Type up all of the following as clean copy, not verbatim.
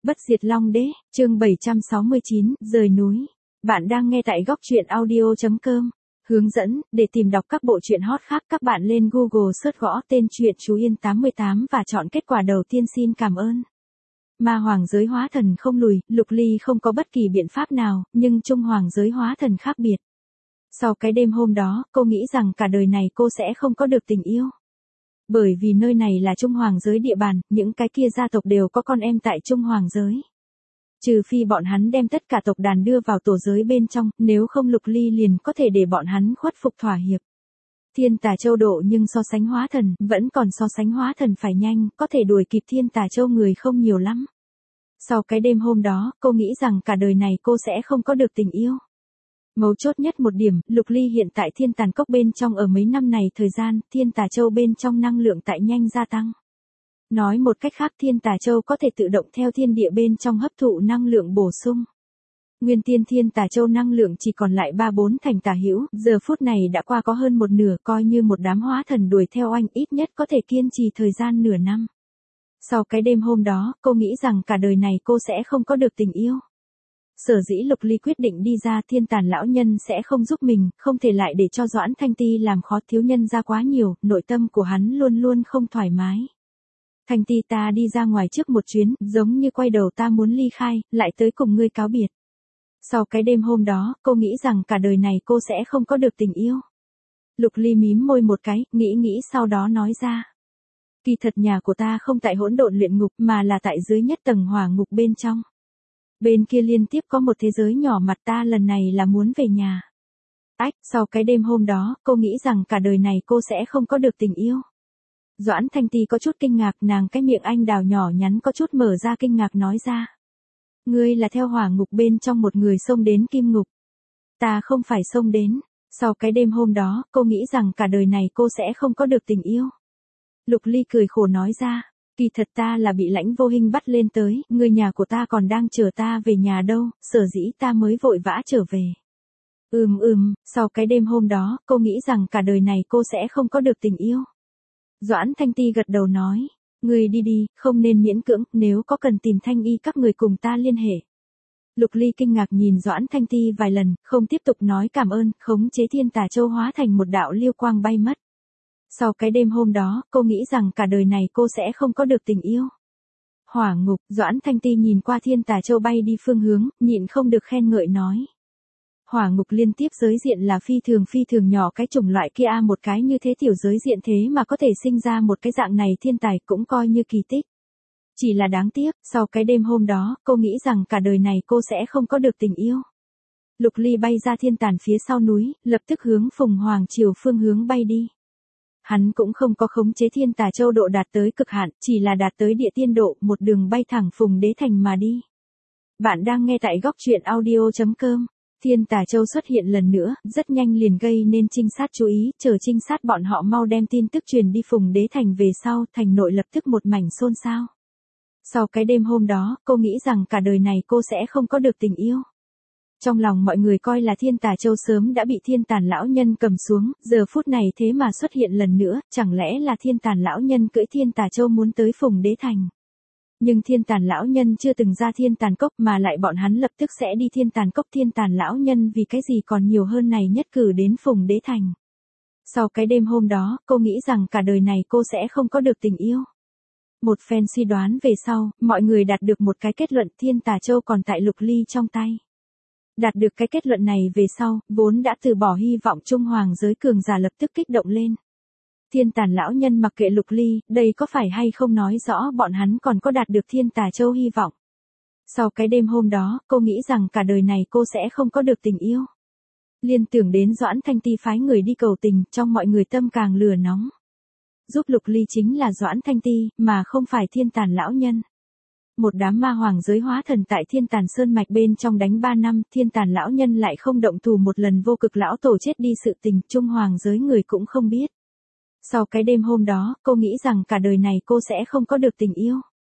Bất diệt Long Đế, chương 769, rời núi. Bạn đang nghe tại góc truyện audio.com. Hướng dẫn, để tìm đọc các bộ truyện hot khác các bạn lên Google search gõ tên truyện Chú Yên 88 và chọn kết quả đầu tiên. Xin cảm ơn. Ma hoàng giới hóa thần không lùi, Lục Ly không có bất kỳ biện pháp nào, nhưng Trung hoàng giới hóa thần khác biệt. Sau cái đêm hôm đó, cô nghĩ rằng cả đời này cô sẽ không có được tình yêu. Bởi vì nơi này là Trung hoàng giới địa bàn, những cái kia gia tộc đều có con em tại Trung hoàng giới. Trừ phi bọn hắn đem tất cả tộc đàn đưa vào tổ giới bên trong, nếu không Lục Ly liền có thể để bọn hắn khuất phục thỏa hiệp. Thiên Tà Châu độ nhưng so sánh hóa thần, vẫn còn so sánh hóa thần phải nhanh, có thể đuổi kịp Thiên Tà Châu người không nhiều lắm. Sau cái đêm hôm đó, cô nghĩ rằng cả đời này cô sẽ không có được tình yêu. Mấu chốt nhất một điểm, Lục Ly hiện tại Thiên Tàn Cốc bên trong ở mấy năm này thời gian, Thiên Tà Châu bên trong năng lượng tại nhanh gia tăng. Nói một cách khác Thiên Tà Châu có thể tự động theo thiên địa bên trong hấp thụ năng lượng bổ sung. Nguyên tiên Thiên Tà Châu năng lượng chỉ còn lại 3-4 thành tà hữu, giờ phút này đã qua có hơn một nửa, coi như một đám hóa thần đuổi theo anh ít nhất có thể kiên trì thời gian nửa năm. Sau cái đêm hôm đó, cô nghĩ rằng cả đời này cô sẽ không có được tình yêu. Sở dĩ Lục Ly quyết định đi ra, Thiên Tàn lão nhân sẽ không giúp mình, không thể lại để cho Doãn Thanh Ti làm khó thiếu nhân ra quá nhiều, nội tâm của hắn luôn luôn không thoải mái. Thanh Ti, ta đi ra ngoài trước một chuyến, giống như quay đầu ta muốn ly khai, lại tới cùng ngươi cáo biệt. Sau cái đêm hôm đó, cô nghĩ rằng cả đời này cô sẽ không có được tình yêu. Lục Ly mím môi một cái, nghĩ sau đó nói ra. Kỳ thật nhà của ta không tại hỗn độn luyện ngục mà là tại dưới nhất tầng hỏa ngục bên trong. Bên kia liên tiếp có một thế giới nhỏ mặt ta lần này là muốn về nhà. Sau cái đêm hôm đó, cô nghĩ rằng cả đời này cô sẽ không có được tình yêu. Doãn Thanh Ti có chút kinh ngạc, nàng cái miệng anh đào nhỏ nhắn có chút mở ra kinh ngạc nói ra. Ngươi là theo hỏa ngục bên trong một người xông đến kim ngục. Ta không phải xông đến. Sau cái đêm hôm đó, cô nghĩ rằng cả đời này cô sẽ không có được tình yêu. Lục Ly cười khổ nói ra. Kỳ thật ta là bị Lãnh Vô Hinh bắt lên tới, người nhà của ta còn đang chờ ta về nhà đâu, sở dĩ ta mới vội vã trở về. Sau cái đêm hôm đó, cô nghĩ rằng cả đời này cô sẽ không có được tình yêu. Doãn Thanh Ti gật đầu nói, ngươi đi đi, không nên miễn cưỡng, nếu có cần tìm Thanh Y các người cùng ta liên hệ. Lục Ly kinh ngạc nhìn Doãn Thanh Ti vài lần, không tiếp tục nói cảm ơn, khống chế Thiên Tà Châu hóa thành một đạo liêu quang bay mất. Sau cái đêm hôm đó, cô nghĩ rằng cả đời này cô sẽ không có được tình yêu. Hỏa ngục, Doãn Thanh Ti nhìn qua Thiên Tà Châu bay đi phương hướng, nhịn không được khen ngợi nói. Hỏa ngục liên tiếp giới diện là phi thường nhỏ cái chủng loại kia, một cái như thế tiểu giới diện thế mà có thể sinh ra một cái dạng này thiên tài cũng coi như kỳ tích. Chỉ là đáng tiếc, sau cái đêm hôm đó, cô nghĩ rằng cả đời này cô sẽ không có được tình yêu. Lục Ly bay ra thiên tàn phía sau núi, lập tức hướng Phùng Hoàng Triều phương hướng bay đi. Hắn cũng không có khống chế Thiên Tà Châu độ đạt tới cực hạn, chỉ là đạt tới địa tiên độ, một đường bay thẳng Phùng Đế Thành mà đi. Bạn đang nghe tại góc truyện audio.com. Thiên Tà Châu xuất hiện lần nữa, rất nhanh liền gây nên trinh sát chú ý, chờ trinh sát bọn họ mau đem tin tức truyền đi Phùng Đế Thành về sau, thành nội lập tức một mảnh xôn xao. Sau cái đêm hôm đó, cô nghĩ rằng cả đời này cô sẽ không có được tình yêu. Trong lòng mọi người coi là Thiên Tà Châu sớm đã bị Thiên Tàn lão nhân cầm xuống, giờ phút này thế mà xuất hiện lần nữa, chẳng lẽ là Thiên Tàn lão nhân cưỡi Thiên Tà Châu muốn tới Phùng Đế Thành. Nhưng Thiên Tàn lão nhân chưa từng ra Thiên Tàn Cốc mà lại bọn hắn lập tức sẽ đi Thiên Tàn Cốc. Thiên Tàn lão nhân vì cái gì còn nhiều hơn này nhất cử đến Phùng Đế Thành. Sau cái đêm hôm đó, cô nghĩ rằng cả đời này cô sẽ không có được tình yêu. Một phen suy đoán về sau, mọi người đạt được một cái kết luận, Thiên Tà Châu còn tại Lục Ly trong tay. Đạt được cái kết luận này về sau, vốn đã từ bỏ hy vọng Trung hoàng giới cường giả lập tức kích động lên. Thiên Tàn lão nhân mặc kệ Lục Ly, đây có phải hay không nói rõ bọn hắn còn có đạt được Thiên Tà Châu hy vọng. Sau cái đêm hôm đó, cô nghĩ rằng cả đời này cô sẽ không có được tình yêu. Liên tưởng đến Doãn Thanh Ti phái người đi cầu tình, trong mọi người tâm càng lửa nóng. Giúp Lục Ly chính là Doãn Thanh Ti, mà không phải Thiên Tàn lão nhân. Một đám ma hoàng giới hóa thần tại Thiên Tàn Sơn Mạch bên trong đánh 3 năm, Thiên Tàn lão nhân lại không động thủ một lần, vô cực lão tổ chết đi sự tình, Trung hoàng giới người cũng không biết. Sau cái đêm hôm đó, cô nghĩ rằng cả đời này cô sẽ không có được tình yêu.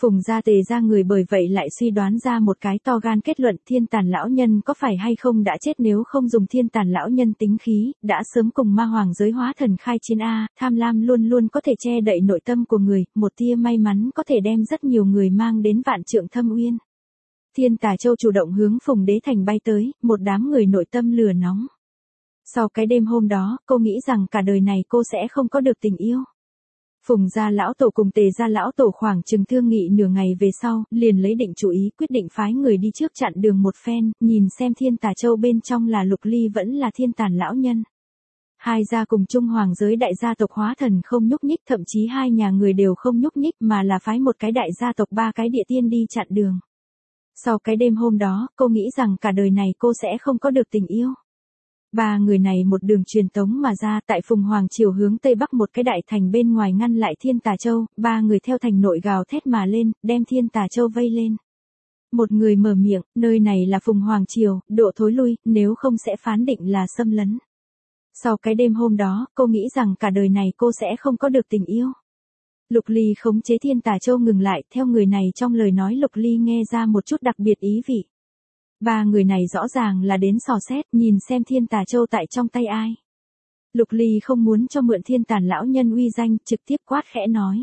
Phùng gia Tề gia người bởi vậy lại suy đoán ra một cái to gan kết luận, Thiên Tàn lão nhân có phải hay không đã chết, nếu không dùng Thiên Tàn lão nhân tính khí, đã sớm cùng ma hoàng giới hóa thần khai chiến a, tham lam luôn luôn có thể che đậy nội tâm của người, một tia may mắn có thể đem rất nhiều người mang đến vạn trượng thâm uyên. Thiên Tà Châu chủ động hướng Phùng Đế Thành bay tới, một đám người nội tâm lửa nóng. Sau cái đêm hôm đó, cô nghĩ rằng cả đời này cô sẽ không có được tình yêu. Phùng gia lão tổ cùng Tề gia lão tổ khoảng chừng thương nghị nửa ngày về sau, liền lấy định chủ ý, quyết định phái người đi trước chặn đường một phen, nhìn xem Thiên Tà Châu bên trong là Lục Ly vẫn là Thiên Tàn lão nhân. Hai gia cùng chung hoàng giới đại gia tộc hóa thần không nhúc nhích, thậm chí hai nhà người đều không nhúc nhích, mà là phái một cái đại gia tộc ba cái địa tiên đi chặn đường. Sau cái đêm hôm đó, cô nghĩ rằng cả đời này cô sẽ không có được tình yêu. Ba người này một đường truyền tống mà ra, tại Phùng Hoàng Triều hướng Tây Bắc một cái đại thành bên ngoài ngăn lại Thiên Tà Châu, ba người theo thành nội gào thét mà lên, đem Thiên Tà Châu vây lên. Một người mở miệng, nơi này là Phùng Hoàng Triều, độ thối lui, nếu không sẽ phán định là xâm lấn. Sau cái đêm hôm đó, cô nghĩ rằng cả đời này cô sẽ không có được tình yêu. Lục Ly khống chế Thiên Tà Châu ngừng lại, theo người này trong lời nói Lục Ly nghe ra một chút đặc biệt ý vị. Ba người này rõ ràng là đến dò xét, nhìn xem Thiên Tà Châu tại trong tay ai. Lục Ly không muốn cho mượn Thiên Tàn lão nhân uy danh, trực tiếp quát khẽ nói.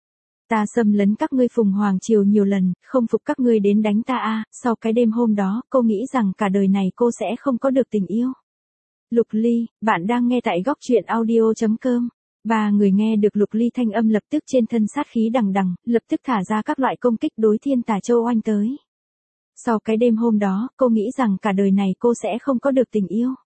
Ta xâm lấn các ngươi Phùng Hoàng Triều nhiều lần, không phục các ngươi đến đánh ta a. Sau cái đêm hôm đó, cô nghĩ rằng cả đời này cô sẽ không có được tình yêu. Lục Ly, bạn đang nghe tại góc truyện audio.com. Ba người nghe được Lục Ly thanh âm lập tức trên thân sát khí đằng đằng, lập tức thả ra các loại công kích đối Thiên Tà Châu oanh tới. Sau cái đêm hôm đó, cô nghĩ rằng cả đời này cô sẽ không có được tình yêu.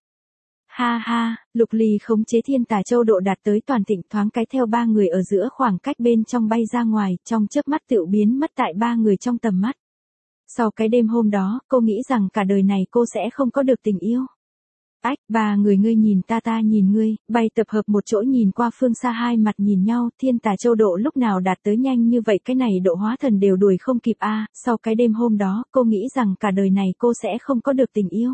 Ha ha, Lục Ly khống chế Thiên Tà Châu độ đạt tới toàn thịnh, thoáng cái theo ba người ở giữa khoảng cách bên trong bay ra ngoài, trong chớp mắt tựu biến mất tại ba người trong tầm mắt. Sau cái đêm hôm đó, cô nghĩ rằng cả đời này cô sẽ không có được tình yêu. Ách, ba người ngươi nhìn ta nhìn ngươi, bay tập hợp một chỗ nhìn qua phương xa hai mặt nhìn nhau, Thiên Tà Châu độ lúc nào đạt tới nhanh như vậy, cái này độ hóa thần đều đuổi không kịp a. Sau cái đêm hôm đó, cô nghĩ rằng cả đời này cô sẽ không có được tình yêu.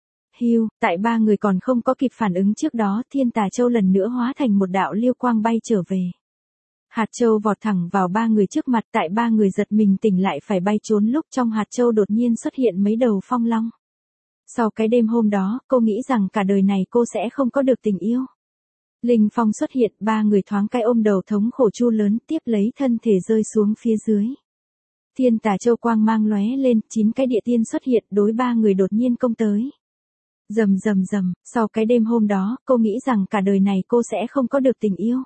Hiu, tại ba người còn không có kịp phản ứng trước đó, Thiên Tà Châu lần nữa hóa thành một đạo liêu quang bay trở về. Hạt châu vọt thẳng vào ba người trước mặt, tại ba người giật mình tỉnh lại phải bay trốn lúc trong hạt châu đột nhiên xuất hiện mấy đầu phong long. Sau cái đêm hôm đó, cô nghĩ rằng cả đời này cô sẽ không có được tình yêu. Linh phong xuất hiện, ba người thoáng cái ôm đầu thống khổ chu lớn, tiếp lấy thân thể rơi xuống phía dưới. Thiên Tà Châu quang mang lóe lên, 9 cái địa tiên xuất hiện đối ba người đột nhiên công tới. Rầm rầm rầm, sau cái đêm hôm đó, cô nghĩ rằng cả đời này cô sẽ không có được tình yêu.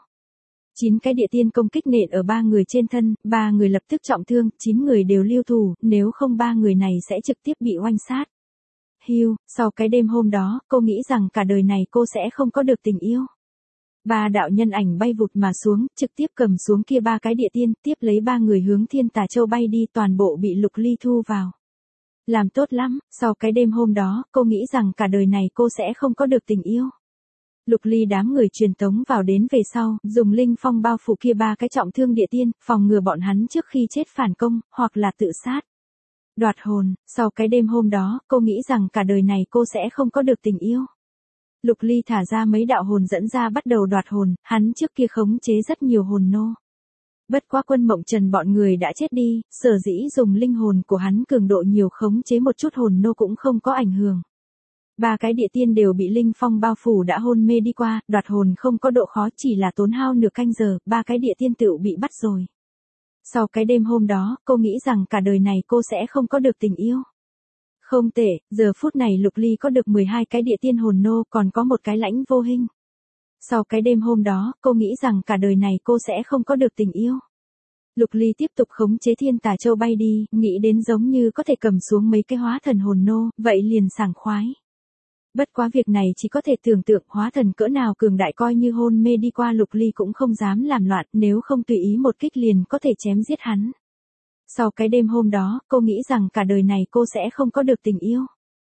9 cái địa tiên công kích nện ở ba người trên thân, ba người lập tức trọng thương, 9 người đều lưu thủ, nếu không ba người này sẽ trực tiếp bị oanh sát. Hiu, sau cái đêm hôm đó, cô nghĩ rằng cả đời này cô sẽ không có được tình yêu. Ba đạo nhân ảnh bay vụt mà xuống, trực tiếp cầm xuống kia ba cái địa tiên, tiếp lấy ba người hướng Thiên Tà Châu bay đi, toàn bộ bị Lục Ly thu vào. Làm tốt lắm, sau cái đêm hôm đó, cô nghĩ rằng cả đời này cô sẽ không có được tình yêu. Lục Ly đám người truyền tống vào đến về sau, dùng linh phong bao phủ kia ba cái trọng thương địa tiên, phòng ngừa bọn hắn trước khi chết phản công, hoặc là tự sát. Đoạt hồn, sau cái đêm hôm đó, cô nghĩ rằng cả đời này cô sẽ không có được tình yêu. Lục Ly thả ra mấy đạo hồn dẫn ra bắt đầu đoạt hồn, hắn trước kia khống chế rất nhiều hồn nô. Bất quá Quân Mộng Trần bọn người đã chết đi, sở dĩ dùng linh hồn của hắn cường độ nhiều khống chế một chút hồn nô cũng không có ảnh hưởng. Ba cái địa tiên đều bị linh phong bao phủ đã hôn mê đi qua, đoạt hồn không có độ khó, chỉ là tốn hao nửa canh giờ, ba cái địa tiên tựu bị bắt rồi. Sau cái đêm hôm đó, cô nghĩ rằng cả đời này cô sẽ không có được tình yêu. Không tệ, giờ phút này Lục Ly có được 12 cái địa tiên hồn nô, còn có một cái lãnh vô hình. Sau cái đêm hôm đó, cô nghĩ rằng cả đời này cô sẽ không có được tình yêu. Lục Ly tiếp tục khống chế Thiên Tà Châu bay đi, nghĩ đến giống như có thể cầm xuống mấy cái hóa thần hồn nô, vậy liền sảng khoái. Bất quá việc này chỉ có thể tưởng tượng hóa thần cỡ nào cường đại, coi như hôn mê đi qua Lục Ly cũng không dám làm loạn, nếu không tùy ý một kích liền có thể chém giết hắn. Sau cái đêm hôm đó, cô nghĩ rằng cả đời này cô sẽ không có được tình yêu.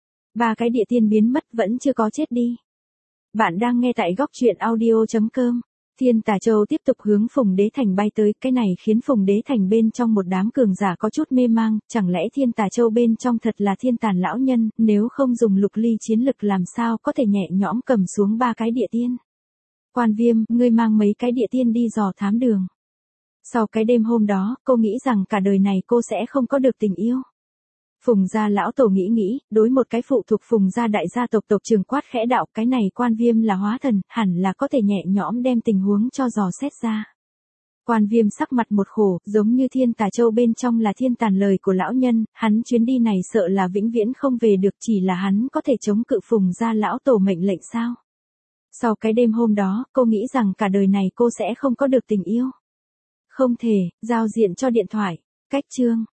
Ba cái địa tiên biến mất vẫn chưa có chết đi. Bạn đang nghe tại góc truyện audio.com. Thiên Tà Châu tiếp tục hướng Phùng Đế Thành bay tới, cái này khiến Phùng Đế Thành bên trong một đám cường giả có chút mê mang, chẳng lẽ Thiên Tà Châu bên trong thật là Thiên Tàn lão nhân, nếu không dùng Lục Ly chiến lực làm sao có thể nhẹ nhõm cầm xuống ba cái địa tiên. Quan Viêm, ngươi mang mấy cái địa tiên đi dò thám đường. Sau cái đêm hôm đó, cô nghĩ rằng cả đời này cô sẽ không có được tình yêu. Phùng gia lão tổ nghĩ, đối một cái phụ thuộc Phùng gia đại gia tộc tộc trưởng quát khẽ đạo, cái này Quan Viêm là hóa thần, hẳn là có thể nhẹ nhõm đem tình huống cho dò xét ra. Quan Viêm sắc mặt một khổ, giống như Thiên Tà Châu bên trong là thiên tàn lời của lão nhân, hắn chuyến đi này sợ là vĩnh viễn không về được, chỉ là hắn có thể chống cự Phùng gia lão tổ mệnh lệnh sao? Sau cái đêm hôm đó, cô nghĩ rằng cả đời này cô sẽ không có được tình yêu. Không thể, giao diện cho điện thoại, cách chương.